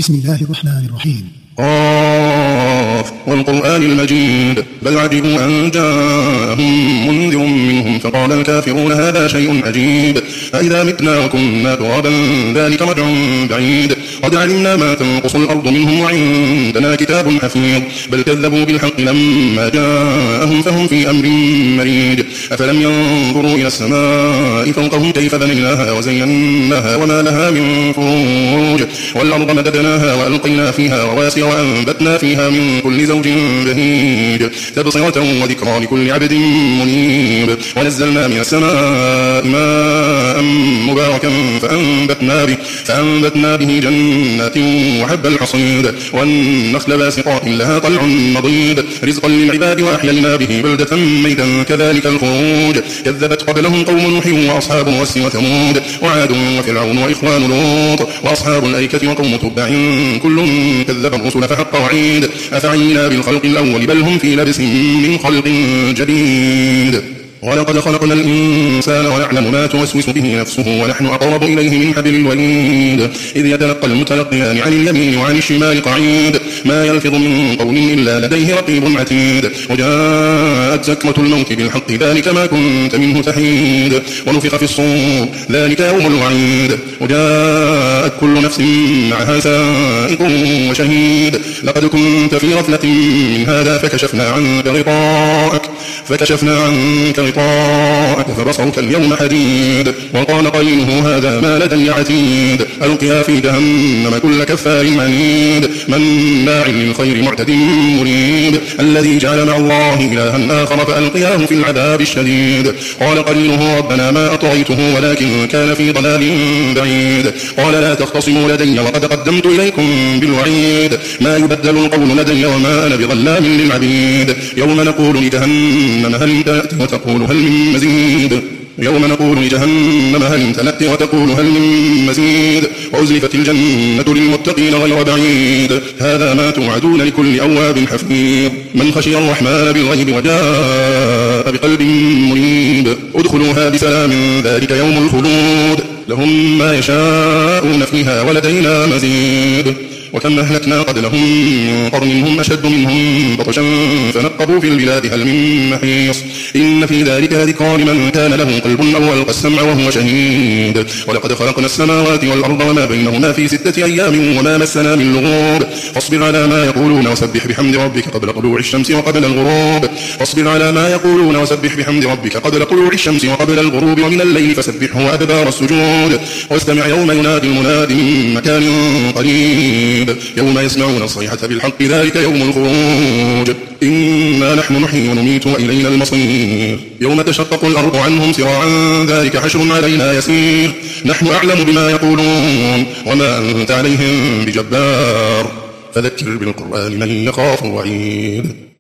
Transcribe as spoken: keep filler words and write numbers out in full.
بسم الله الرحمن الرحيم. قاف والقرآن المجيد بل عجبوا أن جاءهم منذر منهم فقال الكافرون هذا شيء عجيب أإذا متنا وكنا ترابا ذلك رجع بعيد قد علمنا ما تنقص الأرض منهم وعندنا كتاب حفيظ بل كذبوا بالحق لما جاءهم فهم في أمر مريج أفلم ينظروا إلى السماء فوقهم كيف بنيناها وزيناها وما لها من فروج والأرض مددناها وألقينا فيها رواسي وأنبتنا فيها من كل زوج بهيج تبصرة وذكرى لكل عبد منيب ونزلنا من السماء ماء مباركا فأنبتنا به, فأنبتنا به جنات وحب الحصيد والنخل باسقات لها طلع نضيد رزقا للعباد وأحيينا به بلدة ميتا كذلك الخروج كذبت قبلهم قوم نوح وأصحاب الرس وثمود وعاد وفرعون وإخوان لوط وأصحاب الأيكة وقوم تبع كل كذب الرسل فحق وعيد أفعينا بالخلق الأول بل هم في لبس من خلق جديد ولقد خلقنا الإنسان ونعلم ما توسوس به نفسه ونحن أقرب إليه من حبل الوريد إذ يتلقى المتلقيان عن اليمين وعن الشمال قعيد ما يلفظ من قول إلا لديه رقيب عتيد وجاءت سكرة الموت بالحق ذلك ما كنت منه تحيد ونفخ في الصور ذلك يوم الوعيد وجاءت كل نفس معها سائق وشهيد لقد كنت في غفلة من هذا فكشفنا عنك غطاءك فكشفنا عنك غطاءك فبصرك اليوم حديد وقال قرينه هذا ما لدي عتيد ألقيا في جهنم كل كفار عنيد مناع للخير معتد مريب الذي جعل مع الله إلها آخر فألقياه في العذاب الشديد قال قرينه ربنا ما أطغيته ولكن كان في ضلال بعيد قال لا تختصموا لدي وقد قدمت إليكم بالوعيد ما يبدل القول لدي وما أنا بظلام للعبيد يوم نقول لجهنم هل امتلأت وتقول هل من مزيد يوم نقول لجهنم هل امتلأت وتقول هل من مزيد وأزلفت الجنة للمتقين غير بعيد هذا ما توعدون لكل أواب حفيظ من خشي الرحمن بالغيب وجاء بقلب منيب ادخلوها بسلام ذلك يوم الخلود لهم ما يشاءون فيها ولدينا مزيد وكم أهلكنا قبلهم من قرن هم أشد منهم بطشا فنقبوا في البلاد هل من محيص إن في ذلك ذكرى لمن كان له قلب أو ألقى السمع وهو شهيد ولقد خلقنا السماوات والأرض وما بينهما في ستة أيام وما مسنا من لغوب فاصبر على ما يقولون وسبح بحمد ربك قبل طلوع الشمس وقبل الغروب فاصبر على ما يقولون وسبح بحمد ربك قبل طلوع الشمس وقبل الغروب ومن الليل فسبحه وأدبار السجود واستمع يوم ينادي المناد من مكان قريب يوم يسمعون الصيحة بالحق ذلك يوم الخروج إنا نحن نحيي ونميت وإلينا المصير يوم تشقق الأرض عنهم سراعا ذلك حشر علينا يسير نحن أعلم بما يقولون وما أنت عليهم بجبار فذكر بالقرآن من يخاف وعيد.